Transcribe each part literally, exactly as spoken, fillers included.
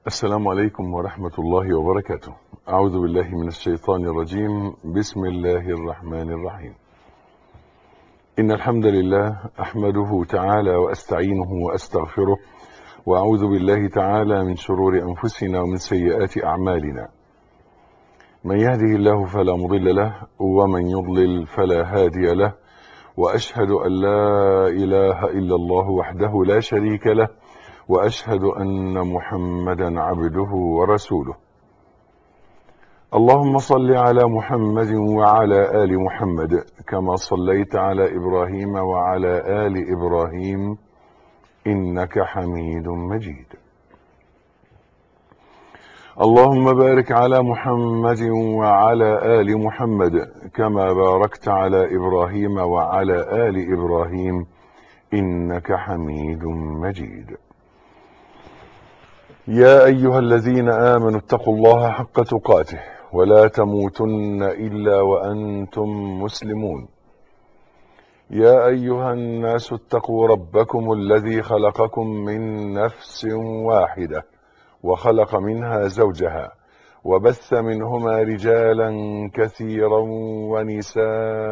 السلام عليكم ورحمة الله وبركاته. أعوذ بالله من الشيطان الرجيم. بسم الله الرحمن الرحيم. إن الحمد لله أحمده تعالى وأستعينه وأستغفره، وأعوذ بالله تعالى من شرور أنفسنا ومن سيئات أعمالنا. من يهده الله فلا مضل له، ومن يضلل فلا هادي له، وأشهد أن لا إله إلا الله وحده لا شريك له، وأشهد أن محمدا عبده ورسوله. اللهم صل على محمد وعلى آل محمد كما صليت على إبراهيم وعلى آل إبراهيم إنك حميد مجيد. اللهم بارك على محمد وعلى آل محمد كما باركت على إبراهيم وعلى آل إبراهيم إنك حميد مجيد. يا أيها الذين آمنوا اتقوا الله حق تقاته ولا تموتن إلا وأنتم مسلمون. يا أيها الناس اتقوا ربكم الذي خلقكم من نفس واحدة وخلق منها زوجها وبث منهما رجالا كثيرا ونساء،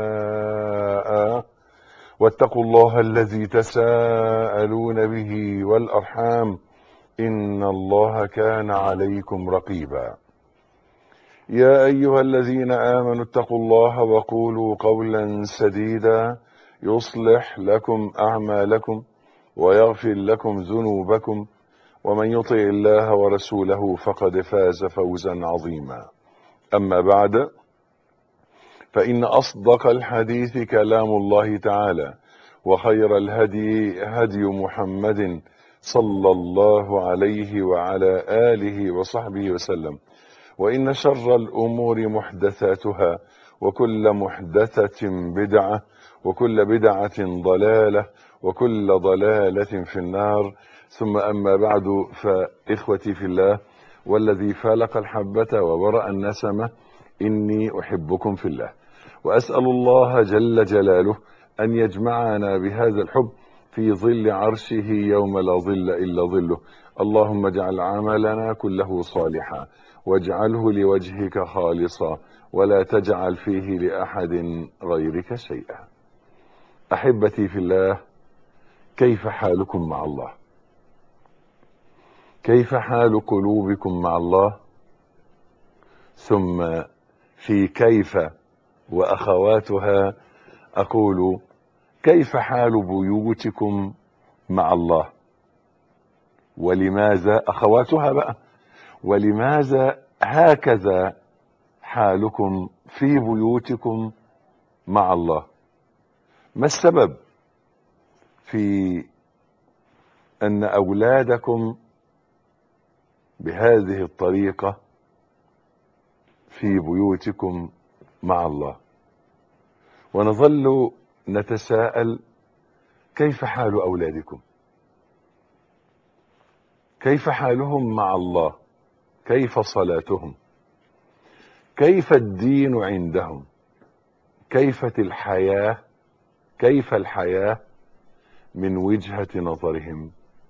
واتقوا الله الذي تساءلون به والأرحام إن الله كان عليكم رقيبا. يا أيها الذين آمنوا اتقوا الله وقولوا قولا سديدا يصلح لكم أعمالكم ويغفر لكم ذنوبكم، ومن يطع الله ورسوله فقد فاز فوزا عظيما. أما بعد، فإن أصدق الحديث كلام الله تعالى، وخير الهدي هدي محمد صلى الله عليه وعلى آله وصحبه وسلم. وإن شر الأمور محدثاتها، وكل محدثة بدعة، وكل بدعة ضلالة، وكل ضلالة في النار. ثم أما بعد، فإخوتي في الله والذي فالق الحبة وبرأ النسمة، إني أحبكم في الله، وأسأل الله جل جلاله أن يجمعنا بهذا الحب في ظل عرشه يوم لا ظل إلا ظله. اللهم اجعل عملنا كله صالحا، واجعله لوجهك خالصا، ولا تجعل فيه لأحد غيرك شيئا. أحبتي في الله، كيف حالكم مع الله؟ كيف حال قلوبكم مع الله؟ ثم في كيف وأخواتها أقول: كيف حال بيوتكم مع الله؟ ولماذا أخواتها بقى ولماذا هكذا حالكم في بيوتكم مع الله؟ ما السبب في أن أولادكم بهذه الطريقة في بيوتكم مع الله؟ ونظل نتساءل: كيف حال أولادكم؟ كيف حالهم مع الله؟ كيف صلاتهم؟ كيف الدين عندهم؟ كيف الحياة كيف الحياة من وجهة نظرهم؟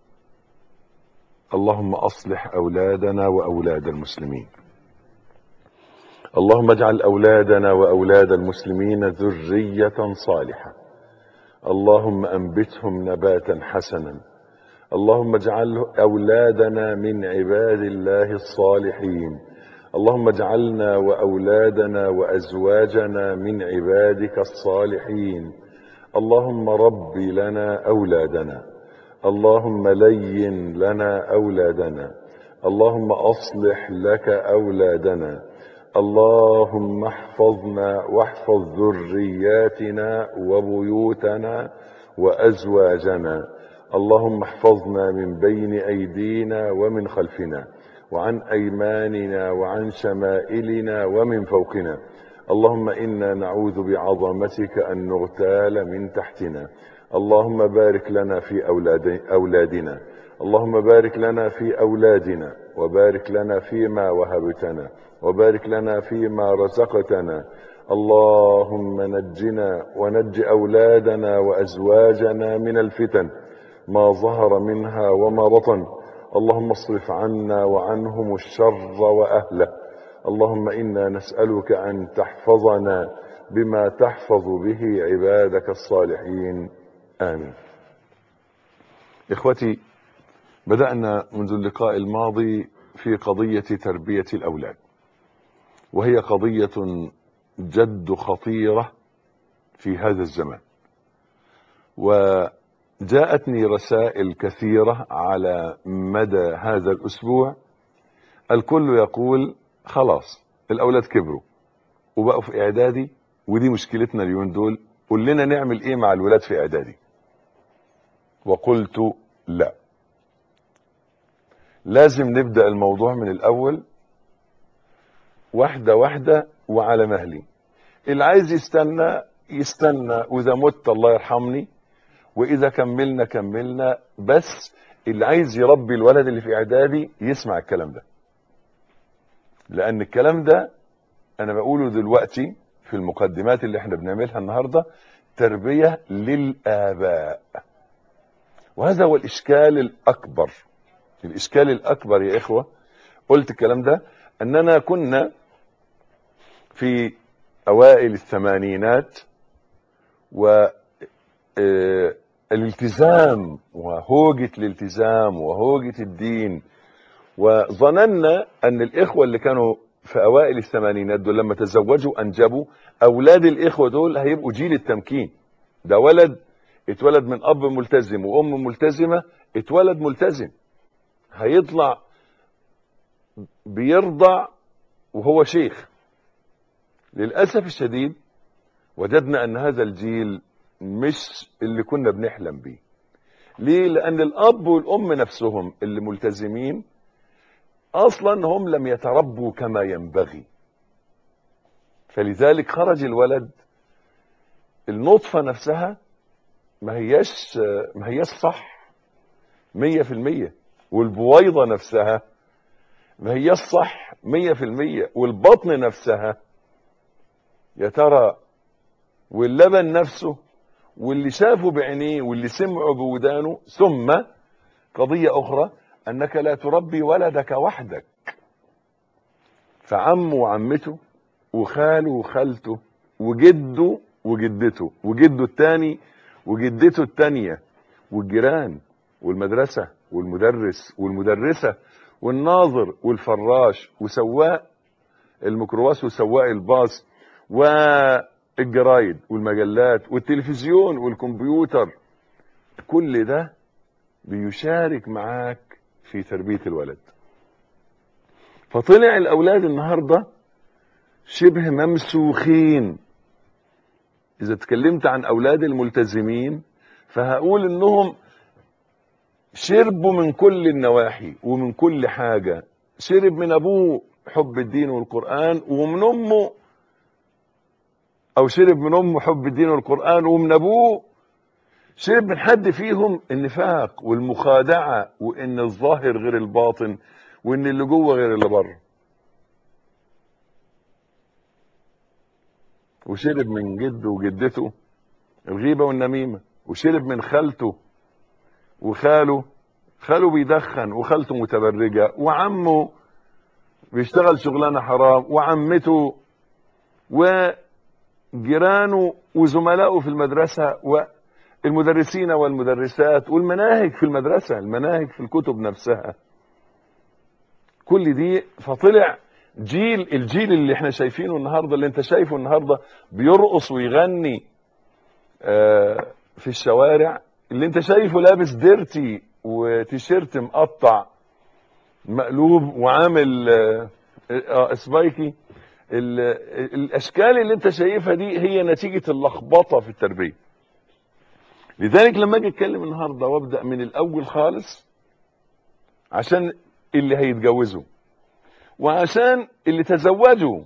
اللهم أصلح أولادنا وأولاد المسلمين. اللهم اجعل أولادنا وأولاد المسلمين ذرية صالحة. اللهم أنبتهم نباتا حسنا. اللهم اجعل أولادنا من عباد الله الصالحين. اللهم اجعلنا وأولادنا وأزواجنا من عبادك الصالحين. اللهم رب لنا أولادنا. اللهم لين لنا أولادنا. اللهم أصلح لك أولادنا. اللهم احفظنا واحفظ ذرياتنا وبيوتنا وأزواجنا. اللهم احفظنا من بين أيدينا ومن خلفنا، وعن أيماننا وعن شمائلنا ومن فوقنا. اللهم إنا نعوذ بعظمتك أن نغتال من تحتنا. اللهم بارك لنا في أولاد أولادنا. اللهم بارك لنا في أولادنا، وبارك لنا فيما وهبتنا، وبارك لنا فيما رزقتنا. اللهم نجنا ونج أولادنا وأزواجنا من الفتن ما ظهر منها وما بطن. اللهم اصرف عنا وعنهم الشر وأهله. اللهم إنا نسألك أن تحفظنا بما تحفظ به عبادك الصالحين، آمين. إخوتي، بدأنا منذ اللقاء الماضي في قضية تربية الأولاد، وهي قضية جد خطيرة في هذا الزمان، وجاءتني رسائل كثيرة على مدى هذا الأسبوع. الكل يقول خلاص الأولاد كبروا وبقوا في إعدادي، ودي مشكلتنا اليومين دول، قل لنا نعمل إيه مع الولاد في إعدادي؟ وقلت لا، لازم نبدأ الموضوع من الأول، واحدة واحدة وعلى مهلي. اللي عايز يستنى يستنى، وإذا مت الله يرحمني، وإذا كملنا كملنا. بس اللي عايز يربي الولد اللي في إعدادي يسمع الكلام ده، لأن الكلام ده أنا بقوله دلوقتي في المقدمات اللي احنا بنعملها النهاردة تربية للآباء، وهذا هو الإشكال الأكبر. الإشكال الأكبر يا إخوة، قلت الكلام ده أننا كنا في أوائل الثمانينات، والالتزام وهوجة الالتزام وهوجة الدين، وظننا أن الإخوة اللي كانوا في أوائل الثمانينات دول لما تزوجوا أنجبوا أولاد الإخوة دول هيبقوا جيل التمكين. ده ولد اتولد من أب ملتزم وأم ملتزمة، اتولد ملتزم، هيطلع بيرضع وهو شيخ. للأسف الشديد وجدنا أن هذا الجيل مش اللي كنا بنحلم بيه. ليه؟ لأن الأب والأم نفسهم اللي ملتزمين أصلا هم لم يتربوا كما ينبغي، فلذلك خرج الولد النطفة نفسها ما هياش ما هياش صح مية في المية، والبويضة نفسها ما هياش صح مية في المية، والبطن نفسها يا ترى، واللبن نفسه، واللي شافه بعينيه واللي سمعه بودانه. ثم قضية أخرى، أنك لا تربي ولدك وحدك، فعمه وعمته وخاله وخالته وجده وجدته وجده الثاني وجدته الثانية والجيران والمدرسة والمدرس والمدرسة والناظر والفراش وسواق الميكروباص وسواق الباص والجرايد والمجلات والتلفزيون والكمبيوتر. كل ده بيشارك معاك في تربية الولد. فطلع الأولاد النهاردة شبه ممسوخين. إذا تكلمت عن أولاد الملتزمين فهقول إنهم شربوا من كل النواحي ومن كل حاجة. شرب من أبوه حب الدين والقرآن، ومن أمه، أو شرب من أمه حب الدين والقرآن، ومن أبوه شرب من حد فيهم النفاق والمخادعة، وإن الظاهر غير الباطن، وإن اللي جوه غير اللي بره. وشرب من جده وجدته الغيبة والنميمة، وشرب من خالته وخاله، خاله بيدخن وخالته متبرجة، وعمه بيشتغل شغلانة حرام، وعمته وجيرانه وزملائه في المدرسة والمدرسين والمدرسات والمناهج في المدرسة، المناهج في الكتب نفسها، كل دي. فطلع جيل، الجيل اللي احنا شايفينه النهاردة، اللي انت شايفه النهاردة بيرقص ويغني في الشوارع، اللي انت شايفه لابس ديرتي وتيشيرت مقطع مقلوب وعامل سبايكي. الاشكال اللي انت شايفها دي هي نتيجة اللخبطة في التربية. لذلك لما اجي اتكلم النهاردة وابدأ من الاول خالص، عشان اللي هيتجوزوا، وعشان اللي تزوجوا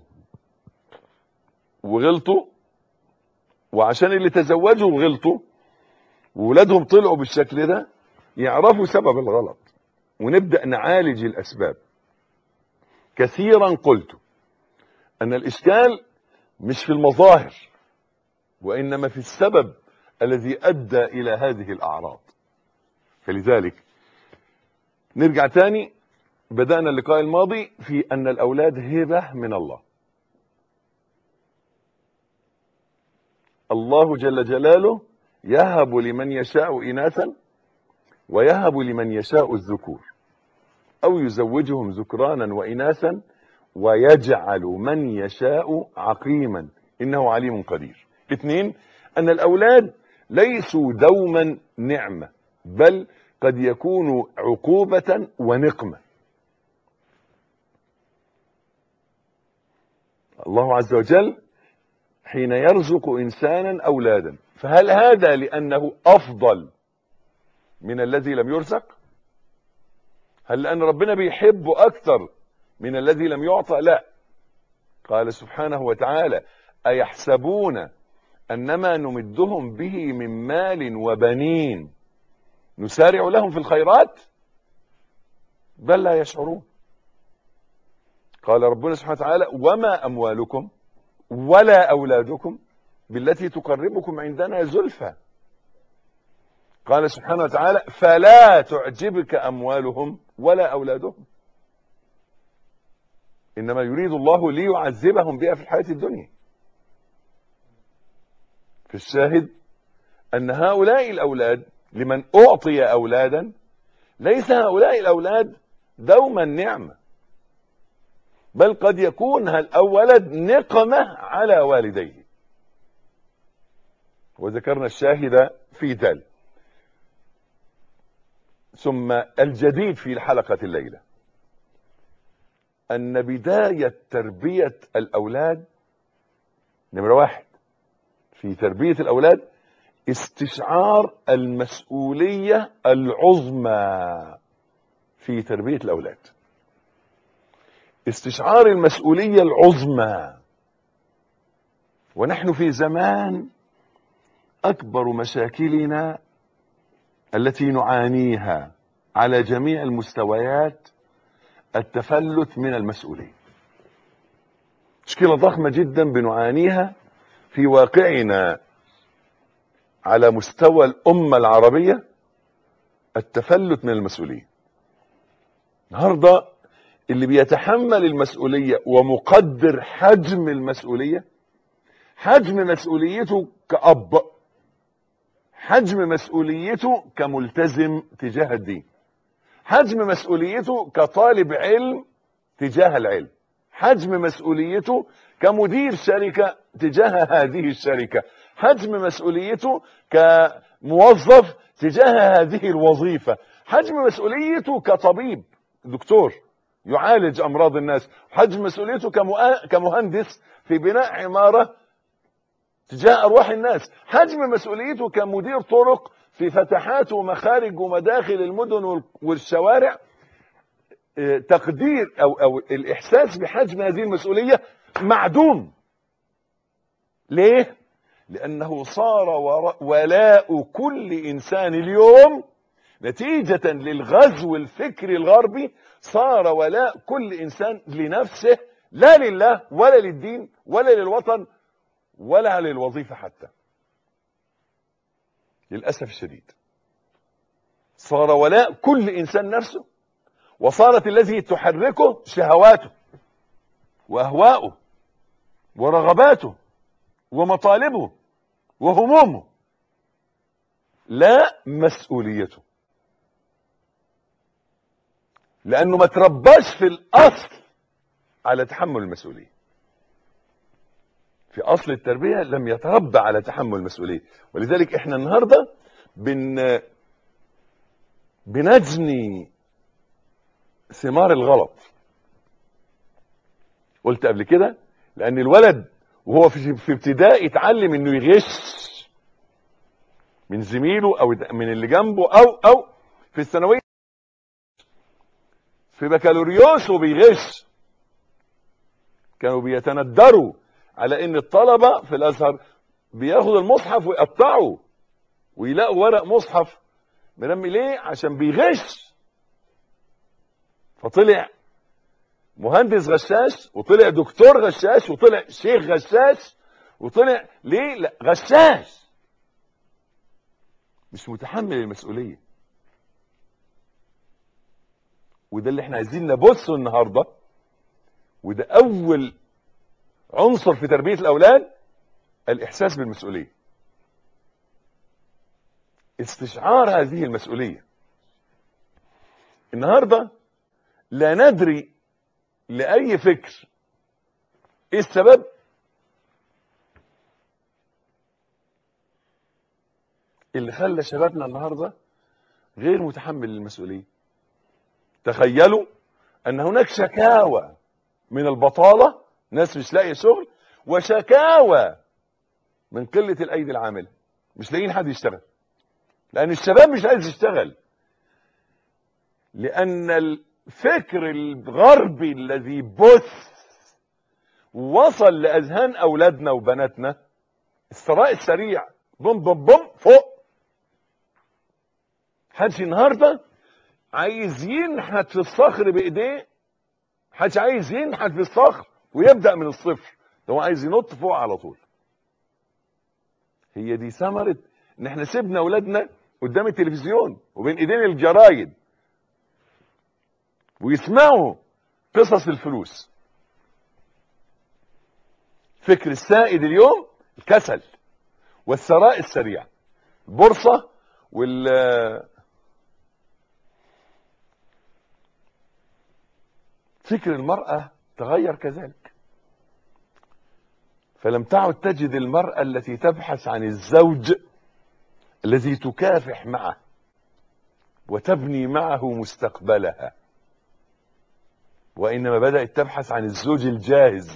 وغلطوا، وعشان اللي تزوجوا وغلطوا وولادهم طلعوا بالشكل ده يعرفوا سبب الغلط، ونبدأ نعالج الأسباب. كثيرا قلت أن الإشكال مش في المظاهر، وإنما في السبب الذي أدى إلى هذه الأعراض. فلذلك نرجع تاني. بدأنا اللقاء الماضي في أن الأولاد هبة من الله. الله جل جلاله يهب لمن يشاء إناثا ويهب لمن يشاء الذكور أو يزوجهم ذكرانا وإناثا ويجعل من يشاء عقيما إنه عليم قدير. اثنين، أن الأولاد ليسوا دوما نعمة، بل قد يكونوا عقوبة ونقمة. الله عز وجل حين يرزق إنسانا أولادا، فهل هذا لأنه أفضل من الذي لم يرزق؟ هل لأن ربنا بيحبه أكثر من الذي لم يعطى؟ لا. قال سبحانه وتعالى: أيحسبون أنما نمدهم به من مال وبنين نسارع لهم في الخيرات بل لا يشعرون. قال ربنا سبحانه وتعالى: وما أموالكم ولا أولادكم بالتي تقربكم عندنا زلفى. قال سبحانه وتعالى: فلا تعجبك أموالهم ولا أولادهم إنما يريد الله ليعذبهم بها في الحياة الدنيا. في الشاهد أن هؤلاء الأولاد لمن أعطي أولادا ليس هؤلاء الأولاد دوما نعمة، بل قد يكون الولد نقمة على والديه. وذكرنا الشاهد في ذلك. ثم الجديد في الحلقة الليلة أن بداية تربية الأولاد، نمرة واحد في تربية الأولاد استشعار المسؤولية العظمى في تربية الأولاد. استشعار المسؤولية العظمى. ونحن في زمان أكبر مشاكلنا التي نعانيها على جميع المستويات التفلت من المسؤولية. مشكلة ضخمة جدا بنعانيها في واقعنا على مستوى الأمة العربية، التفلت من المسؤولية. النهارده اللي بيتحمل المسؤولية ومقدر حجم المسؤولية، حجم مسؤوليته كأب، حجم مسؤوليته كملتزم تجاه الدين، حجم مسؤوليته كطالب علم تجاه العلم، حجم مسؤوليته كمدير شركة تجاه هذه الشركة، حجم مسؤوليته كموظف تجاه هذه الوظيفة، حجم مسؤوليته كطبيب دكتور يعالج أمراض الناس، حجم مسؤوليته كمهندس في بناء عمارة تجاه أرواح الناس، حجم مسؤوليته كمدير طرق في فتحات ومخارج ومداخل المدن والشوارع. تقدير أو, أو الإحساس بحجم هذه المسؤولية معدوم. ليه؟ لأنه صار ولاء كل إنسان اليوم نتيجة للغزو الفكري الغربي، صار ولاء كل إنسان لنفسه، لا لله ولا للدين ولا للوطن ولا للوظيفة حتى. للأسف الشديد صار ولاء كل إنسان نفسه، وصارت الذي تحركه شهواته وأهواؤه ورغباته ومطالبه وهمومه، لا مسؤوليته، لأنه ما ترباش في الأصل على تحمل المسؤولية. في أصل التربية لم يتربى على تحمل المسؤولية. ولذلك احنا النهاردة بن بنجني ثمار الغلط. قلت قبل كده لأن الولد وهو في ابتدائي يتعلم انه يغش من زميله او من اللي جنبه، او او في الثانويه في بكالوريوس وبيغش. كانوا بيتندروا على ان الطلبه في الازهر بياخدوا المصحف ويقطعوا ويلاقوا ورق مصحف مرمي. ليه؟ عشان بيغش. فطلع مهندس غشاش، وطلع دكتور غشاش، وطلع شيخ غشاش، وطلع ليه؟ لا، غشاش، مش متحمل المسؤولية. وده اللي احنا عايزين نبصه النهارده، وده اول عنصر في تربية الاولاد، الاحساس بالمسؤولية، استشعار هذه المسؤولية. النهارده لا ندري لأي فكر ايه السبب، اللي خلى شبابنا النهارده غير متحمل للمسؤولية. تخيلوا ان هناك شكاوى من البطالة، ناس مش لاقيه شغل، وشكاوى من قلة الايدي العاملة، مش لاقيين حد يشتغل، لان الشباب مش عايز يشتغل، لان الفكر الغربي الذي بث وصل لاذهان اولادنا وبناتنا الثراء السريع، بوم بوم بوم فوق. حدش النهارده عايز ينحت في الصخر بايديه، حدش عايز ينحت في الصخر ويبدا من الصفر، ده هو عايز ينط فوق على طول. هي دي ثمره ان احنا سيبنا اولادنا قدام التلفزيون وبين ايدين الجرايد ويسمعوا قصص الفلوس. فكر السائد اليوم الكسل والثراء السريع، البورصه وال فكر المرأة تغير كذلك، فلم تعد تجد المرأة التي تبحث عن الزوج الذي تكافح معه وتبني معه مستقبلها، وإنما بدأت تبحث عن الزوج الجاهز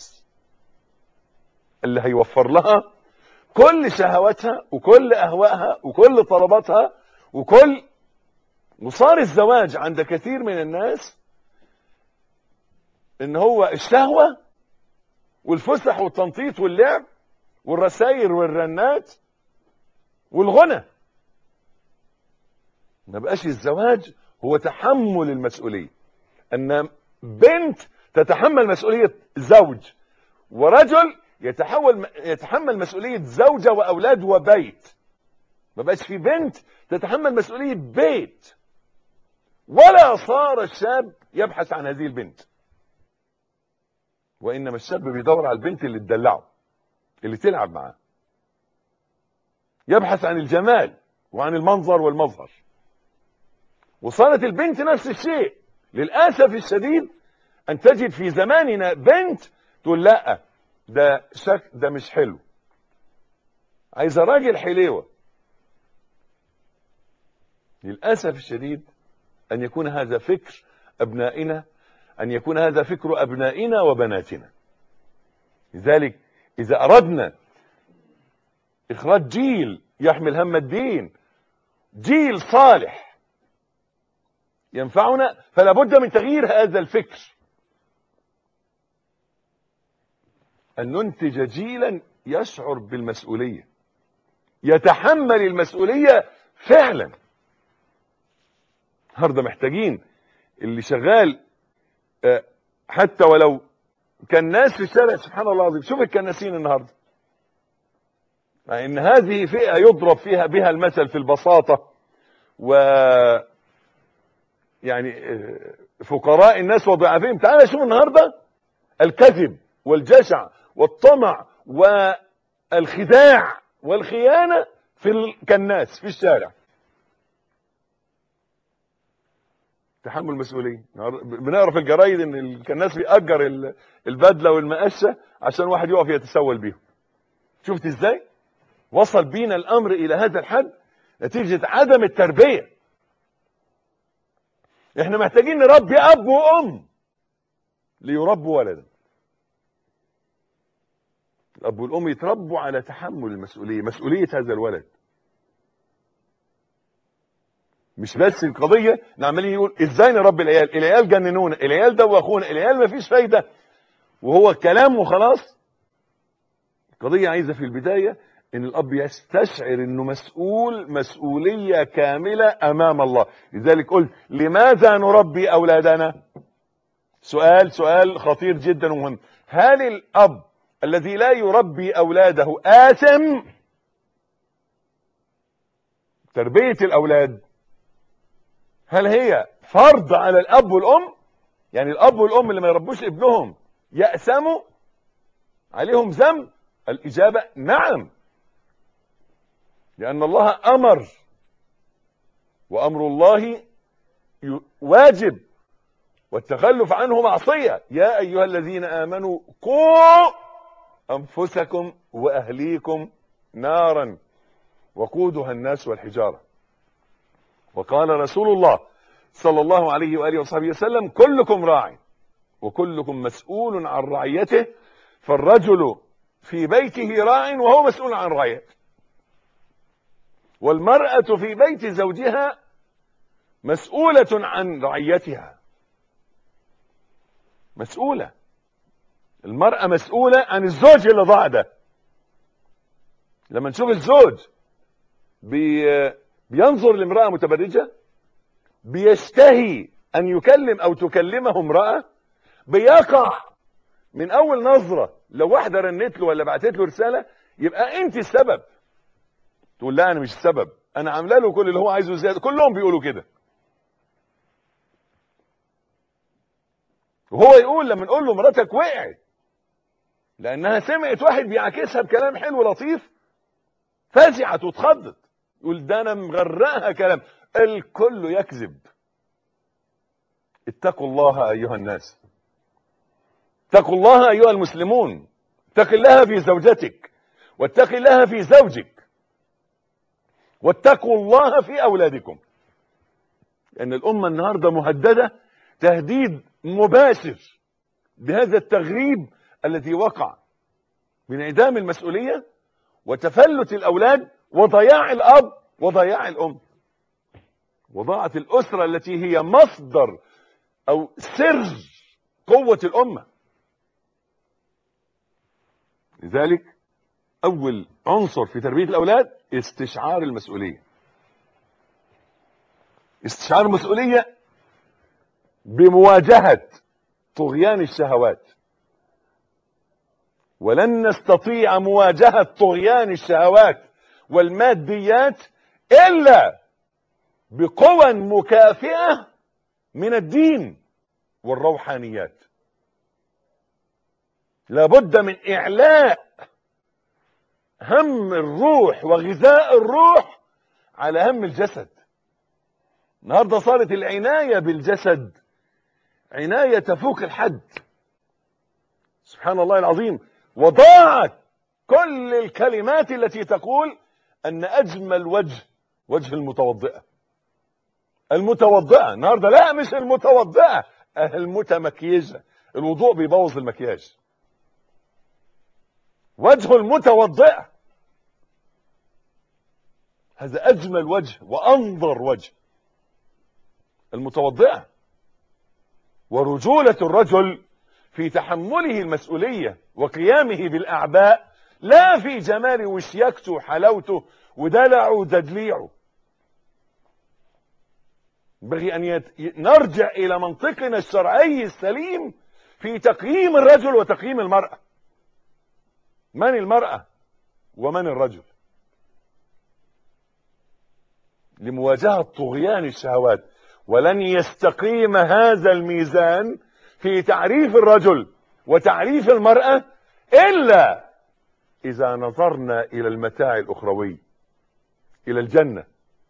اللي هيوفر لها كل شهواتها وكل أهوائها وكل طلباتها وكل. وصار الزواج عند كثير من الناس ان هو الشهوة والفسح والتنطيط واللعب والرسائل والرنات والغنى. ما بقاش الزواج هو تحمل المسؤولية، ان بنت تتحمل مسؤولية زوج، ورجل يتحول يتحمل مسؤولية زوجة واولاد وبيت. ما بقاش في بنت تتحمل مسؤولية بيت، ولا صار الشاب يبحث عن هذه البنت، وإنما الشاب بيدور على البنت اللي تدلعه، اللي تلعب معاه، يبحث عن الجمال وعن المنظر والمظهر. وصارت البنت نفس الشيء. للأسف الشديد أن تجد في زماننا بنت تقول لا ده شك ده مش حلو، عايزة راجل حليوة. للأسف الشديد أن يكون هذا فكر أبنائنا، أن يكون هذا فكر أبنائنا وبناتنا. لذلك إذا أردنا إخراج جيل يحمل هم الدين، جيل صالح ينفعنا، فلا بد من تغيير هذا الفكر، أن ننتج جيلا يشعر بالمسؤولية، يتحمل المسؤولية فعلا. النهارده محتاجين اللي شغال حتى ولو كان ناس في الشارع، سبحان الله العظيم، شوف الكناسين النهارده، مع ان هذه فئة يضرب فيها بها المثل في البساطة، و يعني فقراء الناس وضعافهم. تعال شوف النهارده الكذب والجشع والطمع والخداع والخيانة في الكناس في الشارع. تحمل مسؤولية. بنقرا في الجرايد ان الكناس بيأجر البدلة والمقشة عشان واحد يقف يتسول بيهم. شفت ازاي وصل بينا الامر الى هذا الحد نتيجة عدم التربية. احنا محتاجين نربي اب وام ليربوا ولدا. الاب والام يتربوا على تحمل المسؤولية، مسؤولية هذا الولد. مش بس القضية عمالين يقول ازاي نربي العيال، العيال جننونا، العيال دوخونا، العيال مفيش فايدة، وهو كلام وخلاص. القضية عايزة في البداية ان الاب يستشعر انه مسؤول مسؤولية كاملة امام الله. لذلك قلت لماذا نربي اولادنا؟ سؤال سؤال خطير جدا ومهم. هل الاب الذي لا يربي اولاده آثم؟ تربية الاولاد هل هي فرض على الاب والام؟ يعني الاب والام اللي ما يربوش ابنهم يأسموا عليهم ذنب؟ الإجابة نعم، لأن الله أمر، وأمر الله واجب، والتخلف عنه معصية. يا أيها الذين آمنوا قوا أنفسكم وأهليكم نارا وقودها الناس والحجارة. وقال رسول الله صلى الله عليه وآله وصحبه وسلم: كلكم راع وكلكم مسؤول عن رعيته، فالرجل في بيته راع وهو مسؤول عن رعيته، والمرأة في بيت زوجها مسؤولة عن رعيتها. مسؤولة، المرأة مسؤولة عن الزوج اللي ضاع ده. لما نشوف الزوج بي بينظر لامرأة متبرجة، بيشتهي أن يكلم أو تكلمه امرأة، بيقع من أول نظرة. لو واحدة رنت له ولا بعتت له رسالة، يبقى أنت السبب. تقول لا أنا مش السبب، أنا عامله له كل اللي هو عايزه زيادة. كلهم بيقولوا كده. وهو يقول لما نقول له مراتك وقعت لأنها سمعت واحد بيعكسها بكلام حلو لطيف، فزعت واتخضت، يقول ده أنا مغرقها كلام. الكل يكذب. اتقوا الله أيها الناس، اتقوا الله أيها المسلمون. اتق الله في زوجتك، واتق الله في زوجك، واتقوا الله في أولادكم. لأن الأمة النهاردة مهددة تهديد مباشر بهذا التغريب الذي وقع من انعدام المسؤولية وتفلت الأولاد وضياع الأب وضياع الأم، وضاعت الأسرة التي هي مصدر أو سر قوة الأمة. لذلك أول عنصر في تربية الأولاد استشعار المسؤولية. استشعار المسؤولية بمواجهة طغيان الشهوات. ولن نستطيع مواجهة طغيان الشهوات والماديات إلا بقوى مكافئة من الدين والروحانيات. لابد من إعلاء هم الروح وغذاء الروح على هم الجسد. النهارده صارت العناية بالجسد عناية تفوق الحد، سبحان الله العظيم. وضاعت كل الكلمات التي تقول أن أجمل وجه وجه المتوضئة. المتوضئة النهارده لا، مش المتوضئة، المتمكيجة. الوضوء بيبوظ المكياج. وجه المتوضئة هذا أجمل وجه وأنظر وجه، المتوضئة. ورجولة الرجل في تحمله المسؤولية وقيامه بالأعباء، لا في جمال وشياكته وحلاوته ودلعه وددليعه. ينبغي أن يت... نرجع إلى منطقنا الشرعي السليم في تقييم الرجل وتقييم المرأة. من المرأة ومن الرجل؟ لمواجهة طغيان الشهوات. ولن يستقيم هذا الميزان في تعريف الرجل وتعريف المرأة إلا إذا نظرنا إلى المتاع الأخروي، إلى الجنة،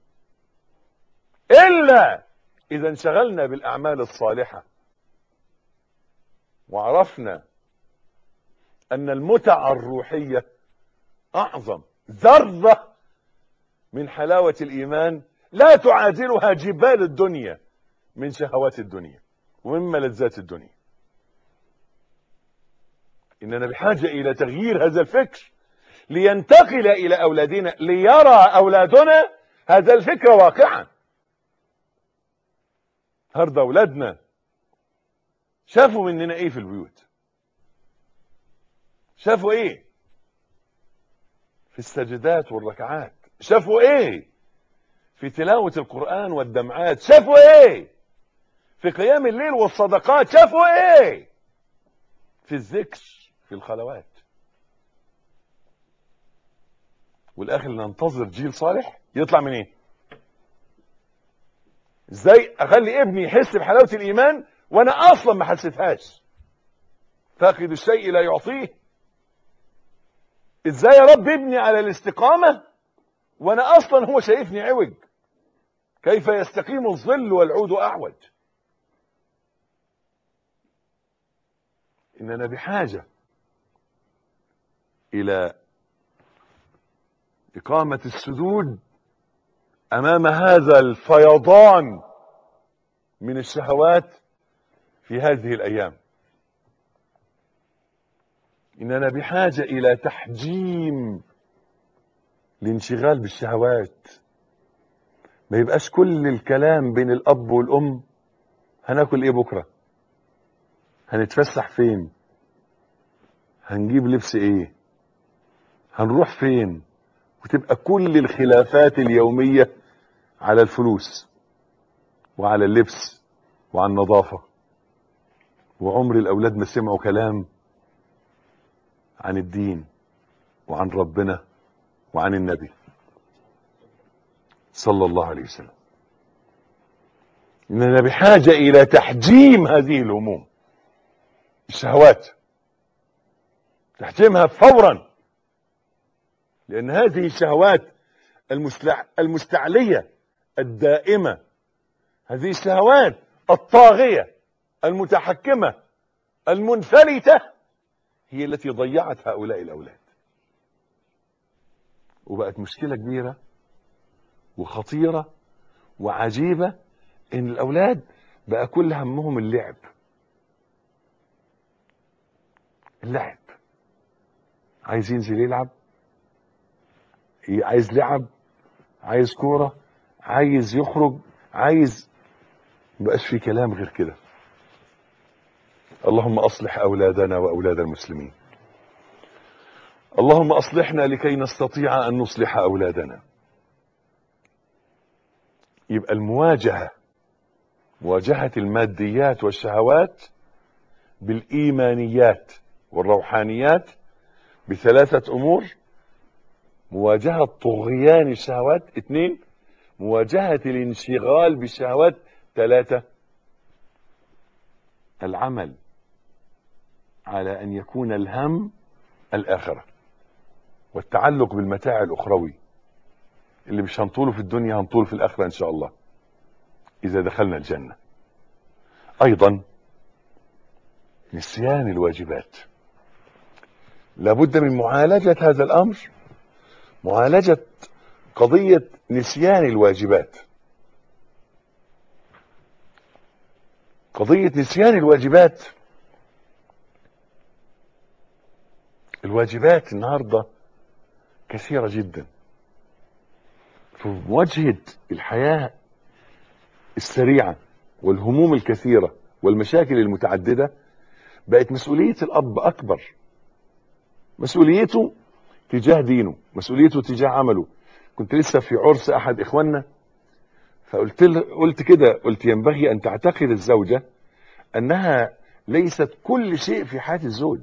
إلا إذا انشغلنا بالأعمال الصالحة وعرفنا أن المتع الروحية أعظم ذرة من حلاوة الإيمان، لا تعادلها جبال الدنيا من شهوات الدنيا ومن ملذات الدنيا. إننا بحاجة إلى تغيير هذا الفكر لينتقل إلى أولادنا، ليرى أولادنا هذا الفكر واقعا. هرد أولادنا شافوا مننا إيه في البيوت؟ شافوا إيه في السجدات والركعات؟ شافوا إيه في تلاوة القرآن والدمعات؟ شافوا إيه في قيام الليل والصدقات؟ شافوا إيه في الذكر في الخلوات؟ والآخر ننتظر جيل صالح يطلع من إيه؟ ازاي اخلي ابني يحس بحلاوة الايمان وانا اصلا ما حسيتهاش؟ فاقد الشيء لا يعطيه. ازاي يا رب ابني على الاستقامة وانا اصلا هو شايفني عوج؟ كيف يستقيم الظل والعود اعوج؟ اننا بحاجة الى اقامة السدود امام هذا الفيضان من الشهوات في هذه الايام. اننا بحاجة الى تحجيم الانشغال بالشهوات. ما يبقاش كل الكلام بين الاب والام هناكل ايه بكرة، هنتفسح فين، هنجيب لبس ايه، هنروح فين، وتبقى كل الخلافات اليومية على الفلوس وعلى اللبس وعلى النظافة. وعمر الاولاد ما سمعوا كلام عن الدين وعن ربنا وعن النبي صلى الله عليه وسلم. إننا بحاجة إلى تحجيم هذه الهموم، الشهوات، تحجيمها فورا، لأن هذه الشهوات المستعلية الدائمة، هذه الشهوات الطاغية المتحكمة المنفلتة، هي التي ضيعت هؤلاء الأولاد. وبقت مشكلة كبيرة وخطيرة وعجيبة ان الاولاد بقى كل همهم اللعب. اللعب، عايز ينزل يلعب، عايز لعب، عايز كورة، عايز يخرج، عايز، مبقاش في كلام غير كده. اللهم اصلح اولادنا واولاد المسلمين. اللهم اصلحنا لكي نستطيع ان نصلح اولادنا. يبقى المواجهة، مواجهة الماديات والشهوات بالإيمانيات والروحانيات بثلاثة أمور: مواجهة طغيان الشهوات، اثنين مواجهة الانشغال بالشهوات، ثلاثة العمل على أن يكون الهم الآخرة والتعلق بالمتاع الأخروي اللي مش هنطوله في الدنيا هنطوله في الآخرة إن شاء الله إذا دخلنا الجنة. أيضا نسيان الواجبات، لابد من معالجة هذا الأمر، معالجة قضية نسيان الواجبات. قضية نسيان الواجبات، الواجبات النهاردة كثيرة جدا في مواجهة الحياة السريعة والهموم الكثيرة والمشاكل المتعددة. بقت مسؤولية الأب أكبر، مسؤوليته تجاه دينه، مسؤوليته تجاه عمله. كنت لسه في عرس أحد إخواننا فقلت له قلت كده قلت ينبغي أن تعتقد الزوجة أنها ليست كل شيء في حياة الزوج.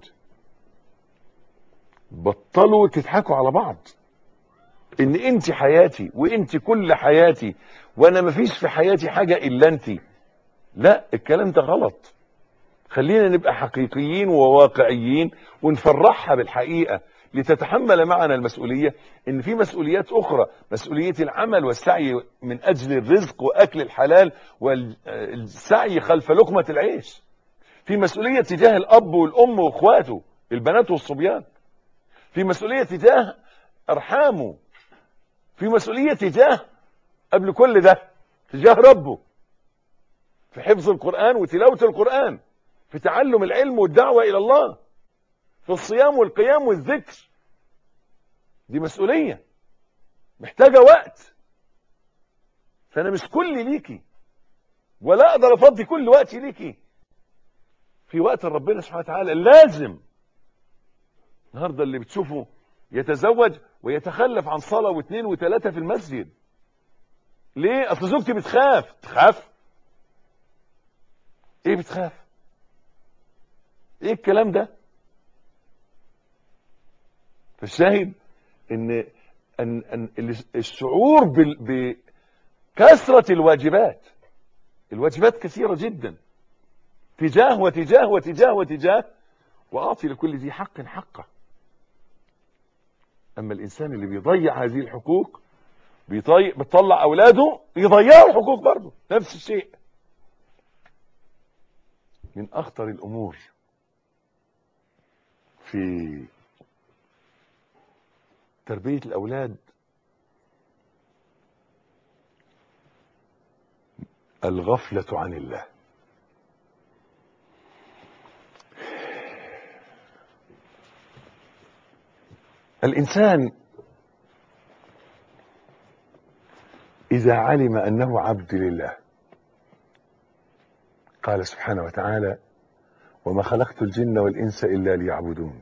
بطلوا تضحكوا على بعض ان انت حياتي وانت كل حياتي وانا مفيش في حياتي حاجة الا انت. لا، الكلام ده غلط. خلينا نبقى حقيقيين وواقعيين ونفرحها بالحقيقة لتتحمل معنا المسؤولية. ان في مسؤوليات اخرى، مسؤولية العمل والسعي من اجل الرزق واكل الحلال والسعي خلف لقمة العيش. في مسؤولية تجاه الاب والام واخواته البنات والصبيان. في مسؤولية تجاه ارحامه. في مسؤولية تجاه قبل كل ده تجاه ربه، في حفظ القرآن وتلاوة القرآن، في تعلم العلم والدعوة إلى الله، في الصيام والقيام والذكر. دي مسؤولية محتاجة وقت. فأنا مش كل ليكي ولا أقدر أفضي كل وقتي ليكي. في وقت ربنا سبحانه وتعالى لازم. النهارده اللي بتشوفه يتزوج ويتخلف عن صلاة واثنين وثلاثة في المسجد. ليه؟ أصل زوجتي بتخاف. تخاف؟ إيه بتخاف؟ إيه الكلام ده؟ فالشاهد إن أن أن الشعور بكثرة الواجبات الواجبات كثيرة جدا، تجاه وتجاه وتجاه وتجاه، وأعطي لكل ذي حق حقه. أما الإنسان اللي بيضيع هذه الحقوق بيطيع بتطلع أولاده يضيعوا الحقوق برضه نفس الشيء. من أخطر الأمور في تربية الأولاد الغفلة عن الله. الإنسان إذا علم أنه عبد لله، قال سبحانه وتعالى: وما خلقت الجن والإنس إلا ليعبدون.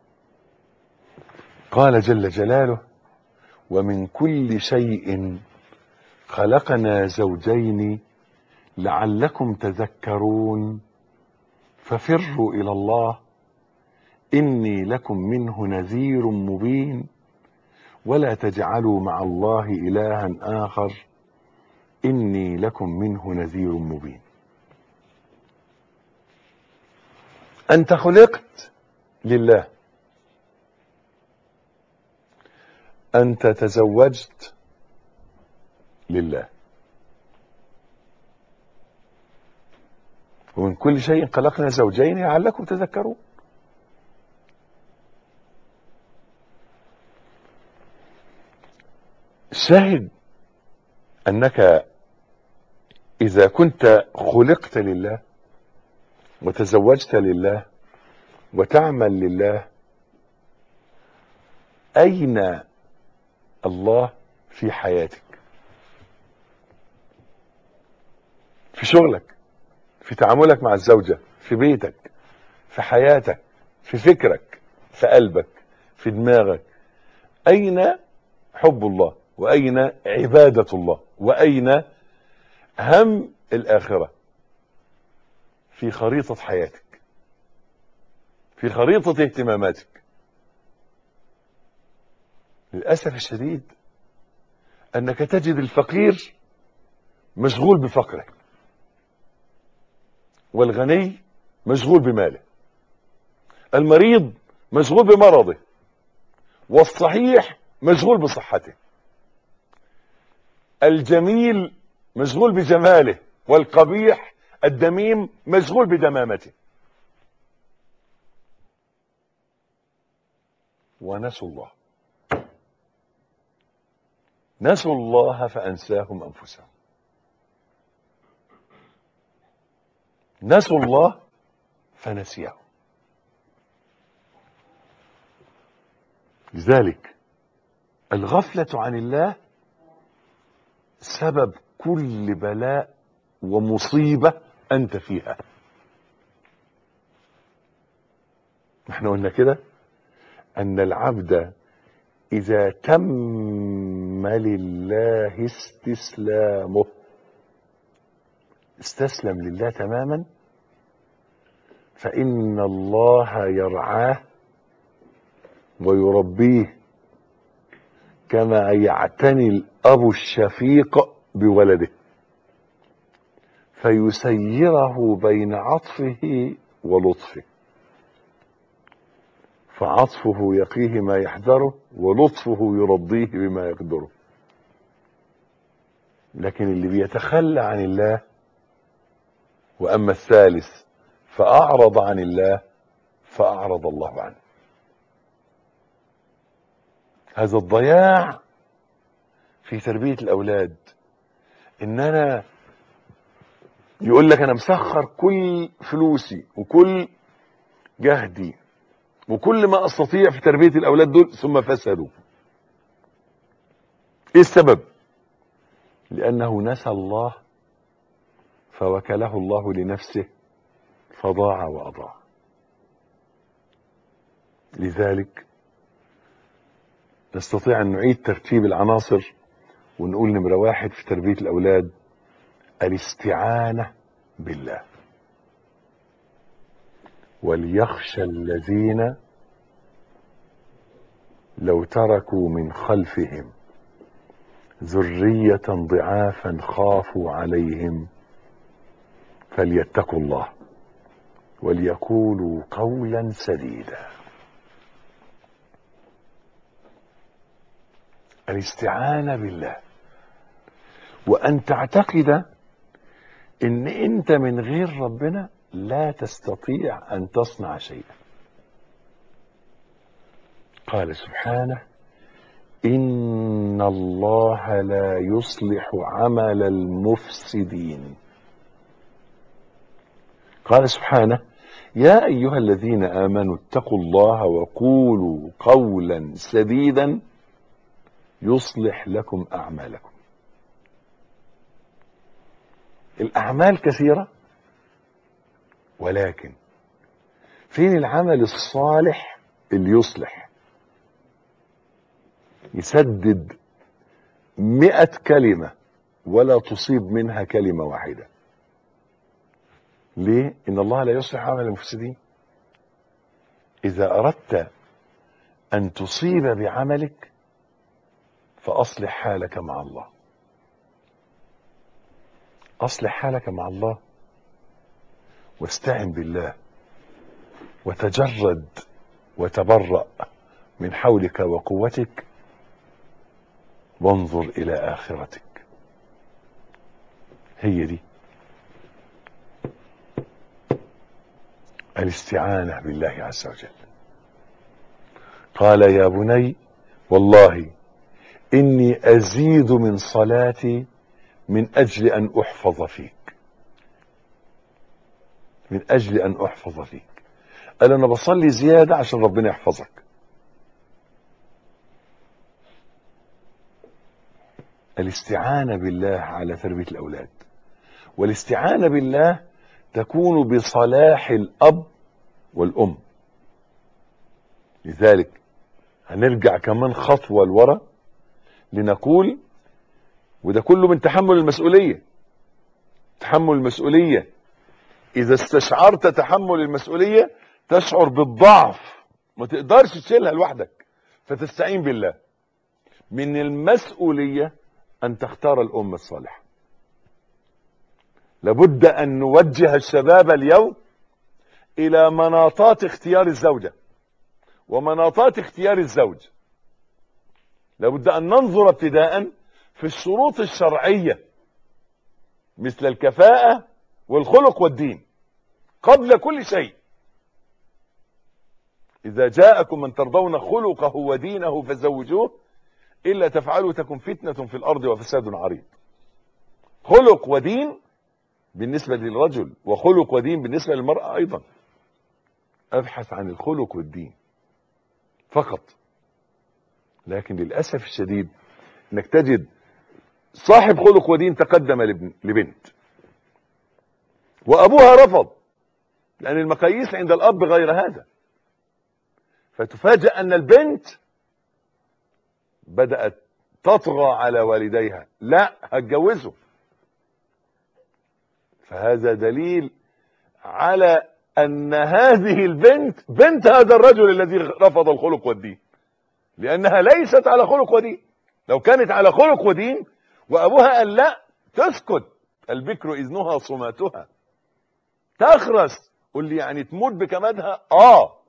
قال جل جلاله: ومن كل شيء خلقنا زوجين لعلكم تذكرون ففروا إلى الله إني لكم منه نذير مبين ولا تجعلوا مع الله إلها آخر إني لكم منه نذير مبين. أنت خلقت لله، أنت تزوجت لله، ومن كل شيء خلقنا زوجين لعلكم تذكرون. شاهد أنك إذا كنت خلقت لله وتزوجت لله وتعمل لله، أين الله في حياتك؟ في شغلك، في تعاملك مع الزوجة، في بيتك، في حياتك، في فكرك، في قلبك، في دماغك. أين حب الله؟ وأين عبادة الله؟ وأين هم الآخرة؟ في خريطة حياتك، في خريطة اهتماماتك. للأسف الشديد أنك تجد الفقير مشغول بفقره، والغني مشغول بماله، المريض مشغول بمرضه، والصحيح مشغول بصحته، الجميل مشغول بجماله، والقبيح الدميم مشغول بدمامته. ونسوا الله، نسوا الله فأنساهم أنفسهم. نسوا الله فنسيهم. لذلك الغفلة عن الله سبب كل بلاء ومصيبة أنت فيها. احنا قلنا كده أن العبد إذا تم لله استسلامه، استسلم لله تماما، فإن الله يرعاه ويربيه كما يعتني الأب الشفيق بولده، فيسيره بين عطفه ولطفه، فعطفه يقيه ما يحذره ولطفه يرضيه بما يقدره. لكن اللي بيتخلى عن الله، وأما الثالث فأعرض عن الله فأعرض الله عنه. هذا الضياع في تربية الأولاد، إن أنا يقول لك أنا مسخر كل فلوسي وكل جهدي وكل ما أستطيع في تربية الأولاد دول، ثم فسدوا. إيه السبب؟ لأنه نسى الله فوكله الله لنفسه فضاع وأضاع. لذلك نستطيع أن نعيد ترتيب العناصر ونقول: نمرة واحد في تربية الأولاد الاستعانة بالله. وليخشى الذين لو تركوا من خلفهم ذرية ضعافا خافوا عليهم فليتقوا الله وليقولوا قولا سديدا. الاستعانة بالله، وأن تعتقد إن أنت من غير ربنا لا تستطيع أن تصنع شيئا. قال سبحانه: إن الله لا يصلح عمل المفسدين. قال سبحانه: يا أيها الذين آمنوا اتقوا الله وقولوا قولا سديدا يصلح لكم أعمالكم. الأعمال كثيرة، ولكن فين العمل الصالح اللي يصلح؟ يسدد مئة كلمة ولا تصيب منها كلمة واحدة. ليه؟ إن الله لا يصلح عمل المفسدين. إذا أردت أن تصيب بعملك فأصلح حالك مع الله. أصلح حالك مع الله واستعن بالله وتجرد وتبرأ من حولك وقوتك وانظر إلى آخرتك. هي دي الاستعانة بالله عز وجل. قال: يا بني والله إني أزيد من صلاتي من أجل أن أحفظ فيك. من أجل أن أحفظ فيك. قال: أنا بصلي زيادة عشان ربنا يحفظك. الاستعانة بالله على تربية الأولاد، والاستعانة بالله تكون بصلاح الأب والأم. لذلك هنرجع كمان خطوة لورا لنقول، وده كله من تحمل المسؤولية. تحمل المسؤولية، إذا استشعرت تحمل المسؤولية تشعر بالضعف، ما تقدرش تشيلها لوحدك، فتستعين بالله. من المسؤولية أن تختار الأم الصالحة. لابد أن نوجه الشباب اليوم إلى مناطات اختيار الزوجة ومناطات اختيار الزوج. لابد أن ننظر ابتداء في الشروط الشرعية مثل الكفاءة والخلق والدين قبل كل شيء. إذا جاءكم من ترضون خلقه ودينه فزوجوه إلا تفعلوا تكن فتنة في الأرض وفساد عريض. خلق ودين بالنسبة للرجل، وخلق ودين بالنسبة للمرأة أيضا. أبحث عن الخلق والدين فقط. لكن للأسف الشديد انك تجد صاحب خلق ودين تقدم لبنت وأبوها رفض، لأن المقاييس عند الأب غير هذا. فتفاجأ أن البنت بدأت تطغى على والديها، لا هتجوزه. فهذا دليل على أن هذه البنت بنت هذا الرجل الذي رفض الخلق والدين، لأنها ليست على خلق ودين. لو كانت على خلق ودين وأبوها قال لا، تسكت. البكر إذنها صماتها. تخرس. قل لي يعني تموت بكمادها؟ آه.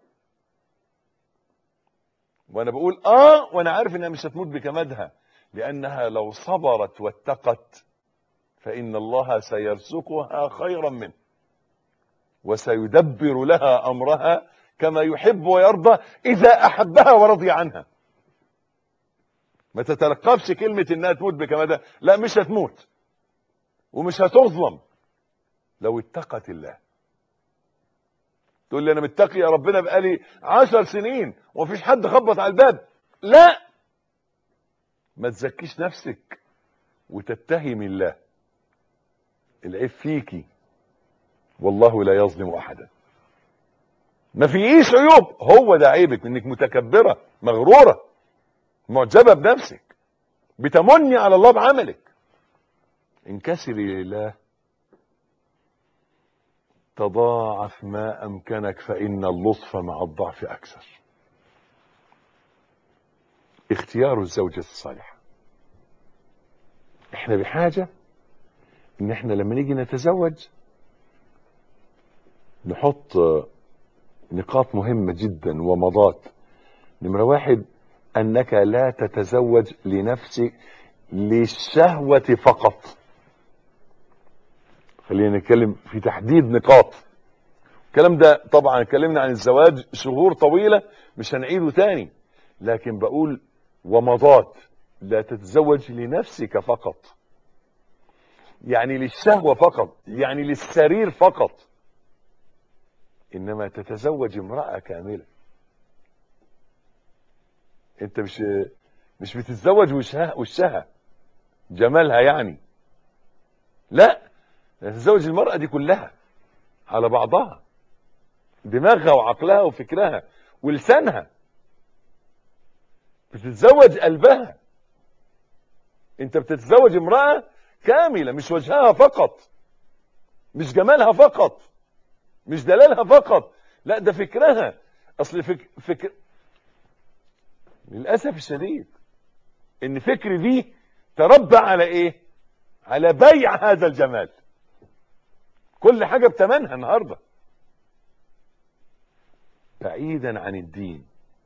وأنا بقول آه وأنا عارف إنها مش هتموت بكمادها، لأنها لو صبرت واتقت فإن الله سيرزقها خيرا منه وسيدبر لها أمرها كما يحب ويرضى إذا أحبها ورضي عنها. ما تتلقفش كلمة إنها تموت بكمادها، لا، مش هتموت ومش هتظلم لو اتقت الله. تقول لي أنا متقي يا ربنا بقالي عشر سنين ومفيش حد خبط على الباب. لا، ما تزكيش نفسك وتتهم الله. العيب فيكي، والله لا يظلم أحدا. ما فيش عيوب، هو ده عيبك، انك متكبرة مغرورة معجبة بنفسك بتمني على الله بعملك. انكسري لله تضاعف ما أمكنك، فإن اللطف مع الضعف أكثر. اختيار الزوجة الصالحة. احنا بحاجة ان احنا لما نيجي نتزوج نحط نقاط مهمة جدا ومضات. نمرة واحد، أنك لا تتزوج لنفسك للشهوة فقط. خلينا نتكلم في تحديد نقاط. الكلام ده طبعا اتكلمنا عن الزواج شهور طويلة، مش هنعيده تاني، لكن بقول ومضات. لا تتزوج لنفسك فقط، يعني للشهوة فقط، يعني للسرير فقط، إنما تتزوج امرأة كاملة. انت مش مش بتتزوج وشها وشها جمالها يعني، لا، تتزوج المرأة دي كلها على بعضها، دماغها وعقلها وفكرها ولسانها. بتتزوج قلبها. انت بتتزوج امرأة كاملة، مش وجهها فقط، مش جمالها فقط، مش دلالها فقط، لا، ده فكرها. اصل فك... فكر للأسف الشديد ان فكر دي تربى على ايه؟ على بيع هذا الجمال. كل حاجة بتمنها النهاردة، بعيدا عن الدين.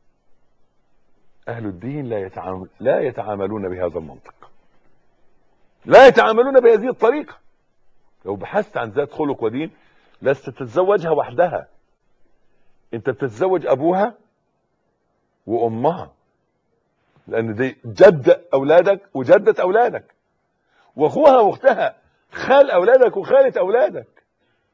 اهل الدين لا يتعامل لا يتعاملون بهذا المنطق، لا يتعاملون بهذه الطريقة. لو بحثت عن ذات خلق ودين لست تتزوجها وحدها، انت بتتزوج ابوها وامها، لان دي جد اولادك وجدة اولادك، واخوها واختها، خال اولادك وخالة اولادك.